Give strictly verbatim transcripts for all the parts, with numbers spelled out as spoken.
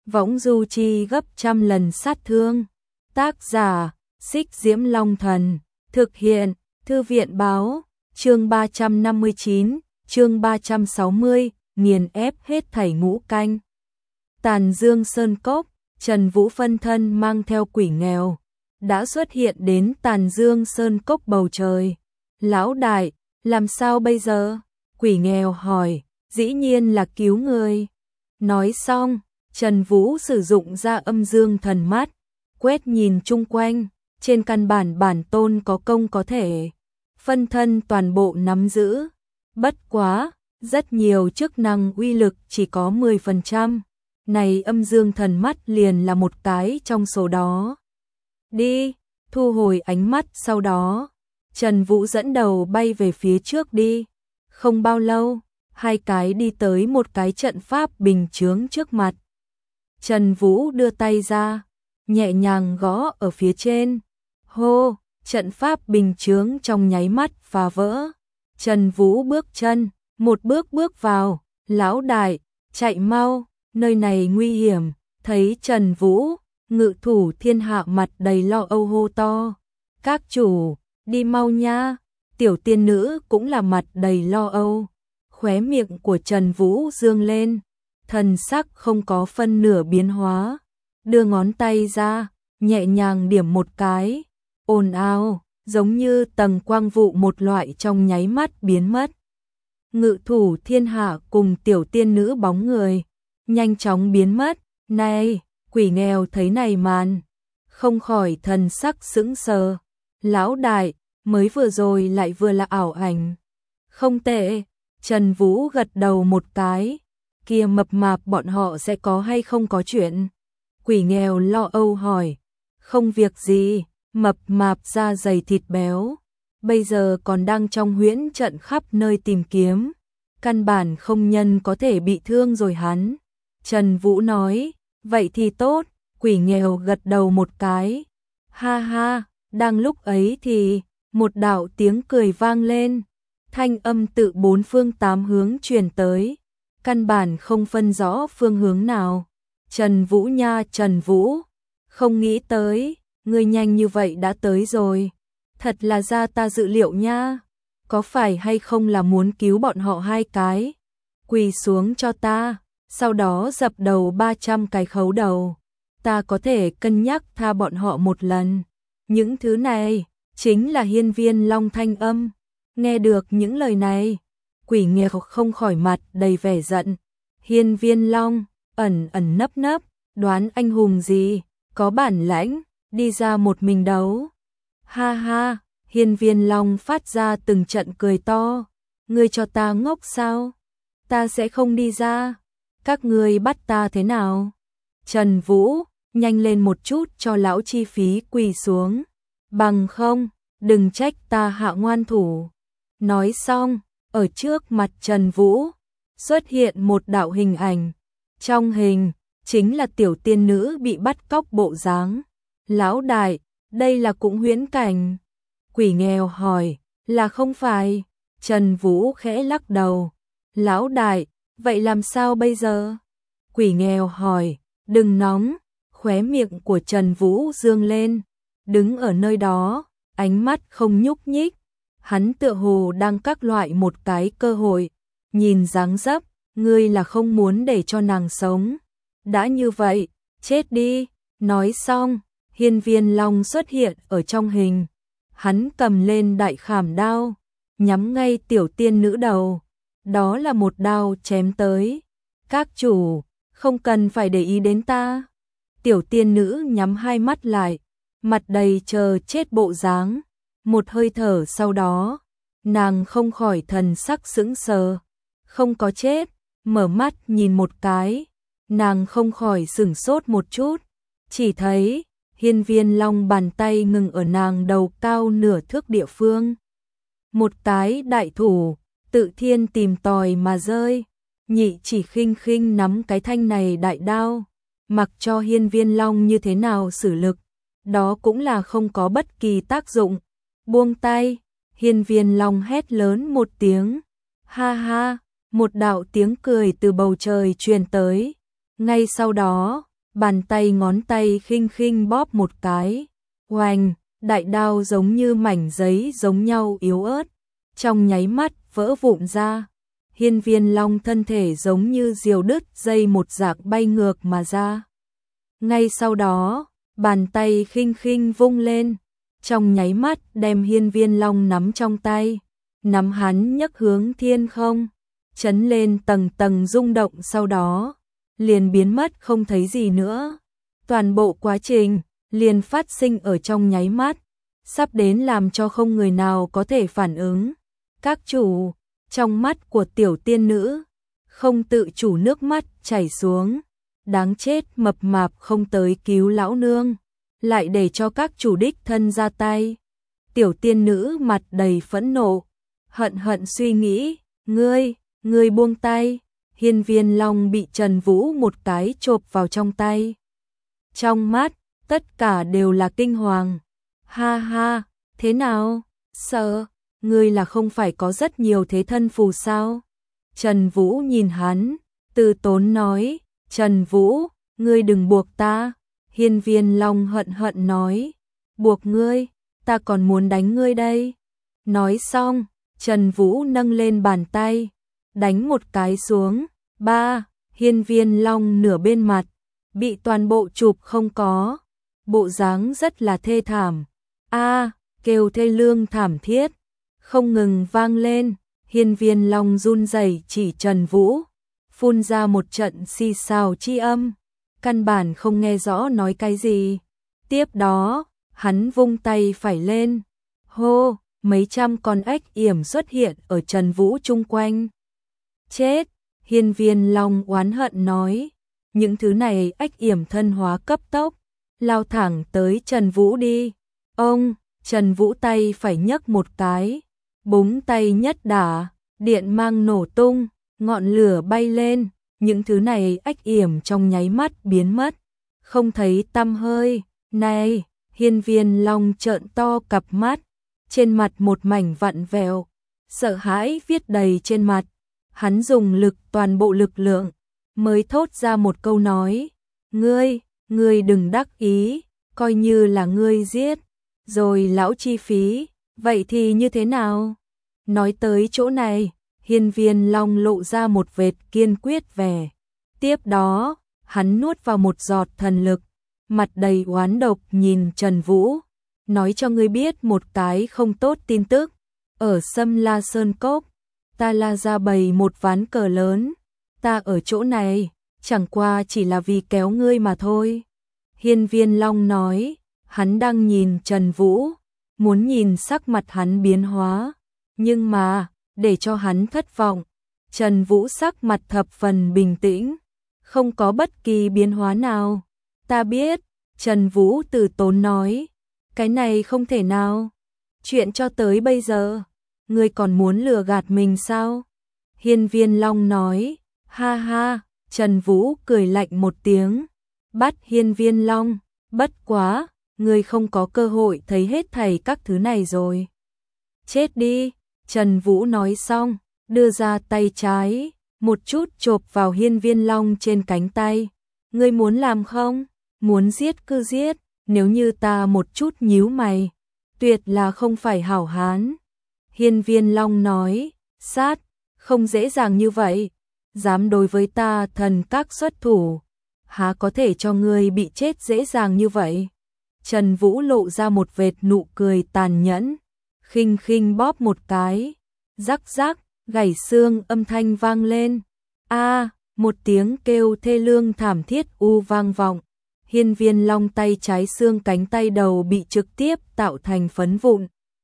võng du chi gấp trăm lần sát thương. Tác giả, Xích Diễm Long Thần, thực hiện, Thư viện báo, chương ba trăm năm mươi chín, chương ba trăm sáu mươi, nghiền ép hết thảy ngũ canh. Tàn Dương Sơn Cốc, Trần Vũ phân thân mang theo quỷ nghèo, đã xuất hiện đến Tàn Dương Sơn Cốc bầu trời. Lão đại, làm sao bây giờ? Quỷ nghèo hỏi, dĩ nhiên là cứu người. Nói xong, Trần Vũ sử dụng ra âm dương thần mắt, quét nhìn chung quanh, trên căn bản bản tôn có công có thể. Phân thân toàn bộ nắm giữ, bất quá, rất nhiều chức năng uy lực chỉ có mười phần trăm. Này âm dương thần mắt liền là một cái trong số đó. Đi, thu hồi ánh mắt sau đó. Trần Vũ dẫn đầu bay về phía trước đi. Không bao lâu, hai cái đi tới một cái trận pháp bình chướng trước mặt. Trần Vũ đưa tay ra, nhẹ nhàng gõ ở phía trên. Hô, trận pháp bình chướng trong nháy mắt phá vỡ. Trần Vũ bước chân, một bước bước vào. Lão đại, chạy mau, nơi này nguy hiểm. Thấy Trần Vũ, Ngự Thủ Thiên Hạ mặt đầy lo âu hô to. Các chủ, đi mau nha. Tiểu tiên nữ cũng là mặt đầy lo âu. Khóe miệng của Trần Vũ dương lên, thần sắc không có phân nửa biến hóa. Đưa ngón tay ra, nhẹ nhàng điểm một cái. Ồn ào, giống như tầng quang vụ một loại trong nháy mắt biến mất. Ngự Thủ Thiên Hạ cùng tiểu tiên nữ bóng người nhanh chóng biến mất. Này, quỷ nghèo thấy này màn, không khỏi thần sắc sững sờ. Lão đại, mới vừa rồi lại vừa là ảo ảnh. Không tệ, Trần Vũ gật đầu một cái. Kia mập mạp bọn họ sẽ có hay không có chuyện? Quỷ nghèo lo âu hỏi. Không việc gì, mập mạp da dày thịt béo, bây giờ còn đang trong huyễn trận khắp nơi tìm kiếm. Căn bản không nhân có thể bị thương rồi hắn. Trần Vũ nói, vậy thì tốt. Quỷ nghèo gật đầu một cái. Ha ha, đang lúc ấy thì một đạo tiếng cười vang lên. Thanh âm tự bốn phương tám hướng truyền tới, căn bản không phân rõ phương hướng nào. Trần Vũ nha, Trần Vũ, không nghĩ tới, ngươi nhanh như vậy đã tới rồi. Thật là ra ta dự liệu nha. Có phải hay không là muốn cứu bọn họ hai cái? Quỳ xuống cho ta, sau đó dập đầu ba trăm cái khấu đầu. Ta có thể cân nhắc tha bọn họ một lần. Những thứ này chính là hiên viên long thanh âm. Nghe được những lời này, quỷ nghèo không khỏi mặt đầy vẻ giận. Hiên viên long, ẩn ẩn nấp nấp, đoán anh hùng gì, có bản lãnh, đi ra một mình đấu. Ha ha, hiên viên long phát ra từng trận cười to. Ngươi cho ta ngốc sao? Ta sẽ không đi ra. Các ngươi bắt ta thế nào? Trần Vũ, nhanh lên một chút cho lão chi phí quỳ xuống. Bằng không, đừng trách ta hạ ngoan thủ. Nói xong, ở trước mặt Trần Vũ, xuất hiện một đạo hình ảnh. Trong hình, chính là tiểu tiên nữ bị bắt cóc bộ dáng. Lão đại, đây là cũng huyễn cảnh. Quỷ nghèo hỏi, là không phải. Trần Vũ khẽ lắc đầu. Lão đại, vậy làm sao bây giờ? Quỷ nghèo hỏi, đừng nóng. Khóe miệng của Trần Vũ dương lên, đứng ở nơi đó, ánh mắt không nhúc nhích. Hắn tựa hồ đang các loại một cái cơ hội. Nhìn dáng dấp, ngươi là không muốn để cho nàng sống. Đã như vậy, chết đi. Nói xong, hiên viên long xuất hiện ở trong hình. Hắn cầm lên đại khảm đao, nhắm ngay tiểu tiên nữ đầu. Đó là một đao chém tới. Các chủ, không cần phải để ý đến ta. Tiểu tiên nữ nhắm hai mắt lại, mặt đầy chờ chết bộ dáng. Một hơi thở sau đó, nàng không khỏi thần sắc sững sờ. Không có chết, mở mắt nhìn một cái, nàng không khỏi sửng sốt một chút. Chỉ thấy, hiên viên long bàn tay ngừng ở nàng đầu cao nửa thước địa phương. Một cái đại thủ, tự thiên tìm tòi mà rơi. Nhị chỉ khinh khinh nắm cái thanh này đại đao. Mặc cho hiên viên long như thế nào sử lực, đó cũng là không có bất kỳ tác dụng. Buông tay, hiên viên long hét lớn một tiếng. Ha ha, một đạo tiếng cười từ bầu trời truyền tới. Ngay sau đó, bàn tay ngón tay khinh khinh bóp một cái. Oanh, đại đao giống như mảnh giấy giống nhau yếu ớt, trong nháy mắt vỡ vụn ra. Hiên Viên Long thân thể giống như diều đứt dây một dạng bay ngược mà ra. Ngay sau đó, bàn tay khinh khinh vung lên, trong nháy mắt đem Hiên Viên Long nắm trong tay, nắm hắn nhấc hướng thiên không, chấn lên tầng tầng rung động, sau đó liền biến mất không thấy gì nữa. Toàn bộ quá trình liền phát sinh ở trong nháy mắt, sắp đến làm cho không người nào có thể phản ứng. Các chủ, trong mắt của tiểu tiên nữ không tự chủ nước mắt chảy xuống. Đáng chết, mập mạp không tới cứu lão nương, lại để cho các chủ đích thân ra tay. Tiểu tiên nữ mặt đầy phẫn nộ, hận hận suy nghĩ, ngươi, ngươi buông tay. Hiên Viên Long bị Trần Vũ một cái chộp vào trong tay. Trong mắt, tất cả đều là kinh hoàng. Ha ha, thế nào? Sợ, ngươi là không phải có rất nhiều thế thân phù sao? Trần Vũ nhìn hắn, từ tốn nói, Trần Vũ, ngươi đừng buộc ta. Hiên Viên Long hận hận nói, buộc ngươi, ta còn muốn đánh ngươi đây. Nói xong, Trần Vũ nâng lên bàn tay, đánh một cái xuống. Ba, Hiên Viên Long nửa bên mặt bị toàn bộ chụp không có, bộ dáng rất là thê thảm. A, kêu thê lương thảm thiết không ngừng vang lên. Hiên Viên Long run rẩy chỉ Trần Vũ, phun ra một trận xì xào chi âm, căn bản không nghe rõ nói cái gì. Tiếp đó, hắn vung tay phải lên, hô, mấy trăm con ếch yểm xuất hiện ở Trần Vũ chung quanh. Chết! Hiên Viên Long oán hận nói, những thứ này ếch yểm thân hóa cấp tốc, lao thẳng tới Trần Vũ đi. Ông, Trần Vũ tay phải nhấc một cái, búng tay nhất đả, điện mang nổ tung, ngọn lửa bay lên, những thứ này ếch yểm trong nháy mắt biến mất, không thấy tăm hơi. Này, Hiên Viên Long trợn to cặp mắt, trên mặt một mảnh vặn vẹo, sợ hãi viết đầy trên mặt. Hắn dùng lực toàn bộ lực lượng mới thốt ra một câu nói, ngươi, ngươi đừng đắc ý, coi như là ngươi giết rồi lão chi phí, vậy thì như thế nào? Nói tới chỗ này, Hiên Viên Long lộ ra một vệt kiên quyết vẻ. Tiếp đó, hắn nuốt vào một giọt thần lực, mặt đầy oán độc nhìn Trần Vũ, nói cho ngươi biết một cái không tốt tin tức. Ở Sâm La Sơn Cốc, ta la ra bày một ván cờ lớn, ta ở chỗ này, chẳng qua chỉ là vì kéo ngươi mà thôi. Hiên Viên Long nói, hắn đang nhìn Trần Vũ, muốn nhìn sắc mặt hắn biến hóa, nhưng mà, để cho hắn thất vọng, Trần Vũ sắc mặt thập phần bình tĩnh, không có bất kỳ biến hóa nào. Ta biết, Trần Vũ từ tốn nói, cái này không thể nào. Chuyện cho tới bây giờ, ngươi còn muốn lừa gạt mình sao? Hiên Viên Long nói, ha ha. Trần Vũ cười lạnh một tiếng, bắt Hiên Viên Long, bất quá, ngươi không có cơ hội thấy hết thảy các thứ này rồi. Chết đi. Trần Vũ nói xong, đưa ra tay trái, một chút chộp vào Hiên Viên Long trên cánh tay. Ngươi muốn làm không? Muốn giết cứ giết, nếu như ta một chút nhíu mày, tuyệt là không phải hảo hán. Hiên Viên Long nói, sát, không dễ dàng như vậy, dám đối với ta thần các xuất thủ, há có thể cho ngươi bị chết dễ dàng như vậy. Trần Vũ lộ ra một vệt nụ cười tàn nhẫn, khinh khinh bóp một cái, rắc rắc, gãy xương âm thanh vang lên. A, một tiếng kêu thê lương thảm thiết u vang vọng. Hiên Viên Long tay trái xương cánh tay đầu bị trực tiếp tạo thành phấn vụn.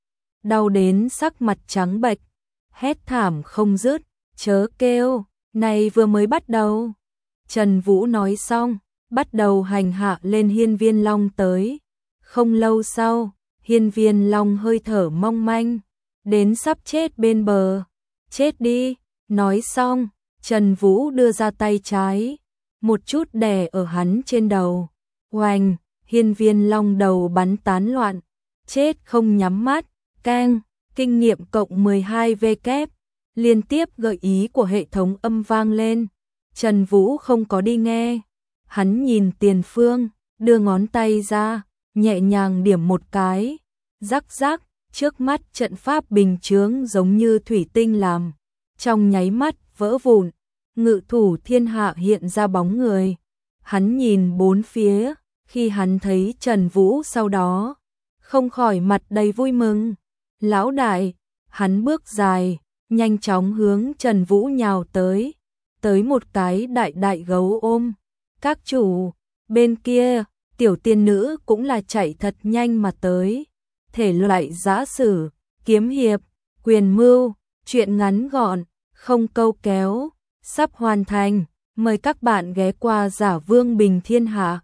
Đau đến sắc mặt trắng bệch, hét thảm không dứt, chớ kêu, này vừa mới bắt đầu. Trần Vũ nói xong, bắt đầu hành hạ lên Hiên Viên Long tới. Không lâu sau, Hiên Viên Long hơi thở mong manh, đến sắp chết bên bờ. Chết đi. Nói xong, Trần Vũ đưa ra tay trái, một chút đè ở hắn trên đầu. Oanh, Hiên Viên Long đầu bắn tán loạn, chết không nhắm mắt. Keng, kinh nghiệm cộng mười hai V kép, liên tiếp gợi ý của hệ thống âm vang lên. Trần Vũ không có đi nghe, Hắn nhìn Tiền Phương, đưa ngón tay ra, nhẹ nhàng điểm một cái, rắc rắc, trước mắt trận pháp bình chướng giống như thủy tinh làm, trong nháy mắt vỡ vụn, ngự thủ thiên hạ hiện ra bóng người. Hắn nhìn bốn phía, khi hắn thấy Trần Vũ sau đó, không khỏi mặt đầy vui mừng. Lão đại, hắn bước dài, nhanh chóng hướng Trần Vũ nhào tới, tới một cái đại đại gấu ôm. Các chủ, bên kia, tiểu tiên nữ cũng là chạy thật nhanh mà tới. Thể loại giã sử, kiếm hiệp, quyền mưu, truyện ngắn gọn, không câu kéo, sắp hoàn thành. Mời các bạn ghé qua Giả Vương Bình Thiên Hạ.